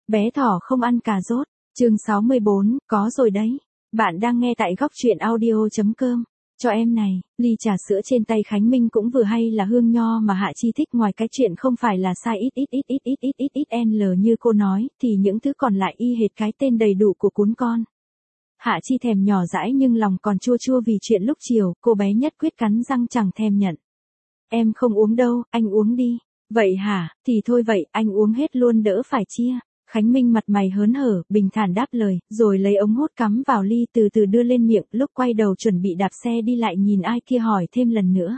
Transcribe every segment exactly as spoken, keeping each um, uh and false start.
Bé thỏ không ăn cà rốt. Chương sáu mươi bốn, có rồi đấy. Bạn đang nghe tại góc truyện audio.com. Cho em này, ly trà sữa trên tay Khánh Minh cũng vừa hay là hương nho mà Hạ Chi thích, ngoài cái chuyện không phải là sai ít ít ít ít ít ít ít ít n như cô nói, thì những thứ còn lại y hệt cái tên đầy đủ của cuốn con. Hạ Chi thèm nhỏ dãi nhưng lòng còn chua chua vì chuyện lúc chiều, cô bé nhất quyết cắn răng chẳng thèm nhận. Em không uống đâu, anh uống đi. Vậy hả, thì thôi vậy, anh uống hết luôn đỡ phải chia. Khánh Minh mặt mày hớn hở, bình thản đáp lời, rồi lấy ống hút cắm vào ly từ từ đưa lên miệng, lúc quay đầu chuẩn bị đạp xe đi lại nhìn ai kia hỏi thêm lần nữa.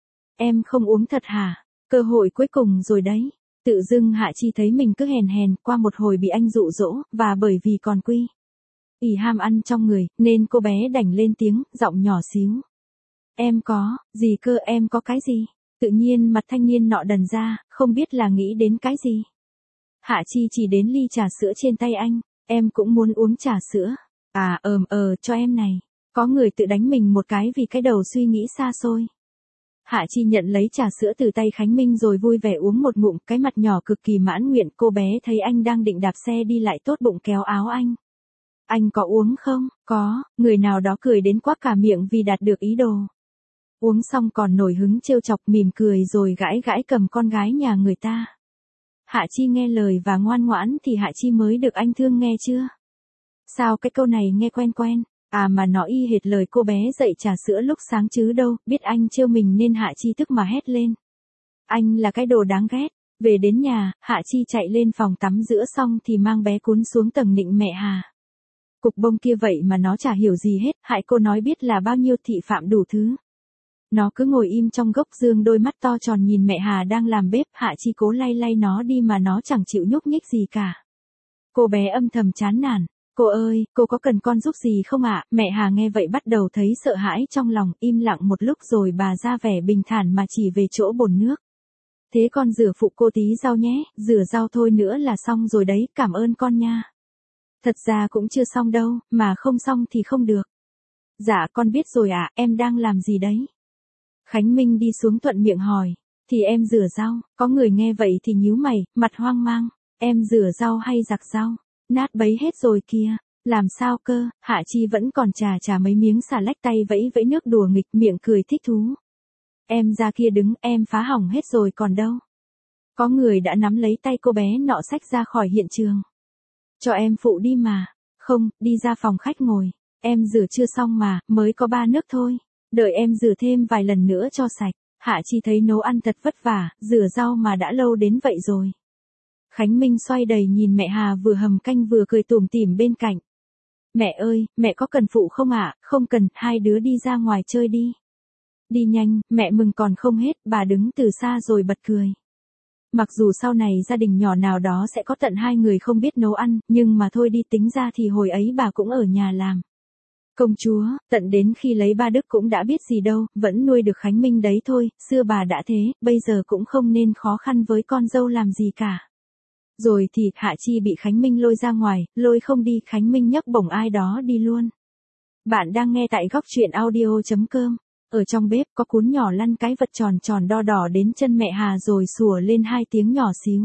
Em không uống thật hả? Cơ hội cuối cùng rồi đấy. Tự dưng Hạ Chi thấy mình cứ hèn hèn, qua một hồi bị anh dụ dỗ, và bởi vì còn quy ỉ ham ăn trong người, nên cô bé đành lên tiếng, giọng nhỏ xíu. Em có, gì cơ, em có cái gì? Tự nhiên mặt thanh niên nọ đần ra, không biết là nghĩ đến cái gì. Hạ Chi chỉ đến ly trà sữa trên tay anh, em cũng muốn uống trà sữa. À ờm ờ, cho em này. Có người tự đánh mình một cái vì cái đầu suy nghĩ xa xôi. Hạ Chi nhận lấy trà sữa từ tay Khánh Minh rồi vui vẻ uống một ngụm, cái mặt nhỏ cực kỳ mãn nguyện. Cô bé thấy anh đang định đạp xe đi lại tốt bụng kéo áo anh. Anh có uống không? Có, người nào đó cười đến quắc cả miệng vì đạt được ý đồ. Uống xong còn nổi hứng trêu chọc, mỉm cười rồi gãi gãi cầm con gái nhà người ta. Hạ Chi nghe lời và ngoan ngoãn thì Hạ Chi mới được anh thương nghe chưa? Sao cái câu này nghe quen quen, à mà nó y hệt lời cô bé dậy trà sữa lúc sáng chứ đâu, biết anh trêu mình nên Hạ Chi tức mà hét lên. Anh là cái đồ đáng ghét. Về đến nhà, Hạ Chi chạy lên phòng tắm rửa xong thì mang bé Cún xuống tầng nịnh mẹ Hà. Cục bông kia vậy mà nó chả hiểu gì hết, hại cô nói biết là bao nhiêu thị phạm đủ thứ. Nó cứ ngồi im trong gốc dương, đôi mắt to tròn nhìn mẹ Hà đang làm bếp. Hạ Chi cố lay lay nó đi mà nó chẳng chịu nhúc nhích gì cả. Cô bé âm thầm chán nản. Cô ơi, cô có cần con giúp gì không ạ? Mẹ Hà nghe vậy bắt đầu thấy sợ hãi trong lòng, im lặng một lúc rồi bà ra vẻ bình thản mà chỉ về chỗ bồn nước. Thế con rửa phụ cô tí rau nhé, rửa rau thôi nữa là xong rồi đấy, cảm ơn con nha. Thật ra cũng chưa xong đâu, mà không xong thì không được. Dạ con biết rồi ạ, em đang làm gì đấy? Khánh Minh đi xuống thuận miệng hỏi. Thì em rửa rau. Có người nghe vậy thì nhíu mày, mặt hoang mang. Em rửa rau hay giặt rau? Nát bấy hết rồi kìa. Làm sao cơ? Hạ Chi vẫn còn chà chà mấy miếng xà lách, tay vẫy vẫy nước đùa nghịch, miệng cười thích thú. Em ra kia đứng, em phá hỏng hết rồi còn đâu. Có người đã nắm lấy tay cô bé nọ xách ra khỏi hiện trường. Cho em phụ đi mà. Không, đi ra phòng khách ngồi. Em rửa chưa xong mà, mới có ba nước thôi. Đợi em rửa thêm vài lần nữa cho sạch. Hạ Chi thấy nấu ăn thật vất vả, rửa rau mà đã lâu đến vậy rồi. Khánh Minh xoay đầy nhìn mẹ Hà vừa hầm canh vừa cười tủm tỉm bên cạnh. Mẹ ơi, mẹ có cần phụ không ạ? Không cần, hai đứa đi ra ngoài chơi đi. Đi nhanh, mẹ mừng còn không hết, bà đứng từ xa rồi bật cười. Mặc dù sau này gia đình nhỏ nào đó sẽ có tận hai người không biết nấu ăn, nhưng mà thôi đi, tính ra thì hồi ấy bà cũng ở nhà làm. Công chúa, tận đến khi lấy ba Đức cũng đã biết gì đâu, vẫn nuôi được Khánh Minh đấy thôi, xưa bà đã thế, bây giờ cũng không nên khó khăn với con dâu làm gì cả. Rồi thì, Hạ Chi bị Khánh Minh lôi ra ngoài, lôi không đi, Khánh Minh nhấc bổng ai đó đi luôn. Bạn đang nghe tại góc truyện audio.com. Ở trong bếp có Cún nhỏ lăn cái vật tròn tròn đo đỏ đến chân mẹ Hà rồi sủa lên hai tiếng nhỏ xíu.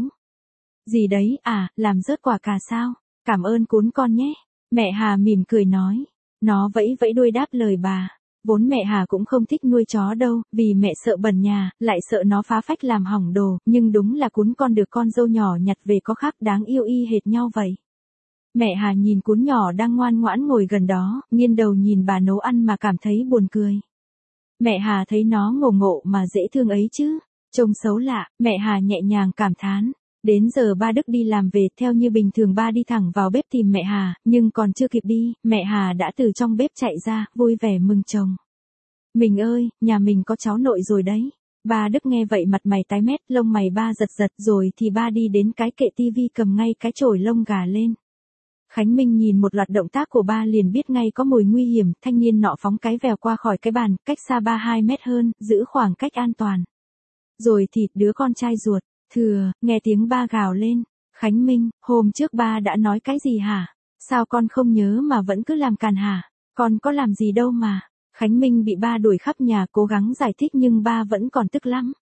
Gì đấy, à, làm rớt quả cà sao? Cảm ơn Cún con nhé. Mẹ Hà mỉm cười nói. Nó vẫy vẫy đuôi đáp lời bà. Vốn mẹ Hà cũng không thích nuôi chó đâu, vì mẹ sợ bẩn nhà, lại sợ nó phá phách làm hỏng đồ, nhưng đúng là Cún con được con dâu nhỏ nhặt về có khác đáng yêu y hệt nhau vậy. Mẹ Hà nhìn Cún nhỏ đang ngoan ngoãn ngồi gần đó, nghiêng đầu nhìn bà nấu ăn mà cảm thấy buồn cười. Mẹ Hà thấy nó ngộ ngộ mà dễ thương ấy chứ, trông xấu lạ, mẹ Hà nhẹ nhàng cảm thán. Đến giờ ba Đức đi làm về, theo như bình thường ba đi thẳng vào bếp tìm mẹ Hà, nhưng còn chưa kịp đi, mẹ Hà đã từ trong bếp chạy ra, vui vẻ mừng chồng. Mình ơi, nhà mình có cháu nội rồi đấy. Ba Đức nghe vậy mặt mày tái mét, lông mày ba giật giật, rồi thì ba đi đến cái kệ tivi cầm ngay cái chổi lông gà lên. Khánh Minh nhìn một loạt động tác của ba liền biết ngay có mùi nguy hiểm, thanh niên nọ phóng cái vèo qua khỏi cái bàn, cách xa ba hai mét hơn, giữ khoảng cách an toàn. Rồi thì, đứa con trai ruột. Thừa, nghe tiếng ba gào lên. Khánh Minh, hôm trước ba đã nói cái gì hả? Sao con không nhớ mà vẫn cứ làm càn hả? Con có làm gì đâu mà. Khánh Minh bị ba đuổi khắp nhà cố gắng giải thích nhưng ba vẫn còn tức lắm.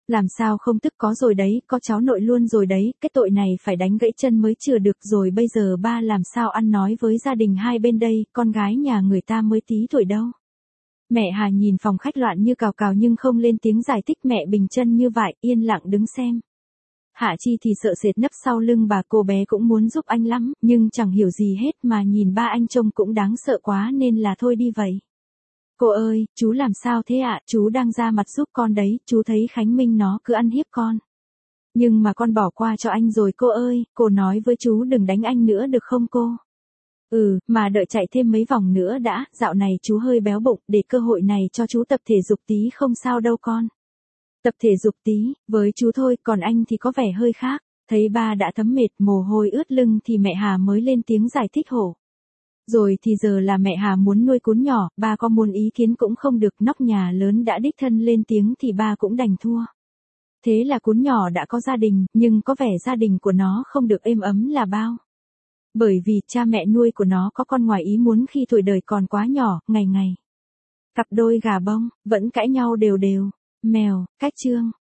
Làm sao không tức, có rồi đấy, có cháu nội luôn rồi đấy, cái tội này phải đánh gãy chân mới chừa được rồi, bây giờ ba làm sao ăn nói với gia đình hai bên đây, con gái nhà người ta mới tí tuổi đâu. Mẹ Hà nhìn phòng khách loạn như cào cào nhưng không lên tiếng giải thích, mẹ bình chân như vậy, yên lặng đứng xem. Hạ Chi thì sợ sệt nấp sau lưng bà, cô bé cũng muốn giúp anh lắm, nhưng chẳng hiểu gì hết mà nhìn ba anh trông cũng đáng sợ quá nên là thôi đi vậy. Cô ơi, chú làm sao thế ạ, chú đang ra mặt giúp con đấy, chú thấy Khánh Minh nó cứ ăn hiếp con. Nhưng mà con bỏ qua cho anh rồi cô ơi, cô nói với chú đừng đánh anh nữa được không cô? Ừ, mà đợi chạy thêm mấy vòng nữa đã, dạo này chú hơi béo bụng, để cơ hội này cho chú tập thể dục tí không sao đâu con. Tập thể dục tí, với chú thôi, còn anh thì có vẻ hơi khác. Thấy ba đã thấm mệt, mồ hôi ướt lưng thì mẹ Hà mới lên tiếng giải thích hổ. Rồi thì giờ là mẹ Hà muốn nuôi cún nhỏ, ba có muốn ý kiến cũng không được, nóc nhà lớn đã đích thân lên tiếng thì ba cũng đành thua. Thế là cún nhỏ đã có gia đình, nhưng có vẻ gia đình của nó không được êm ấm là bao. Bởi vì cha mẹ nuôi của nó có con ngoài ý muốn khi tuổi đời còn quá nhỏ, ngày ngày. Cặp đôi gà bông, vẫn cãi nhau đều đều. Mèo, cách chương.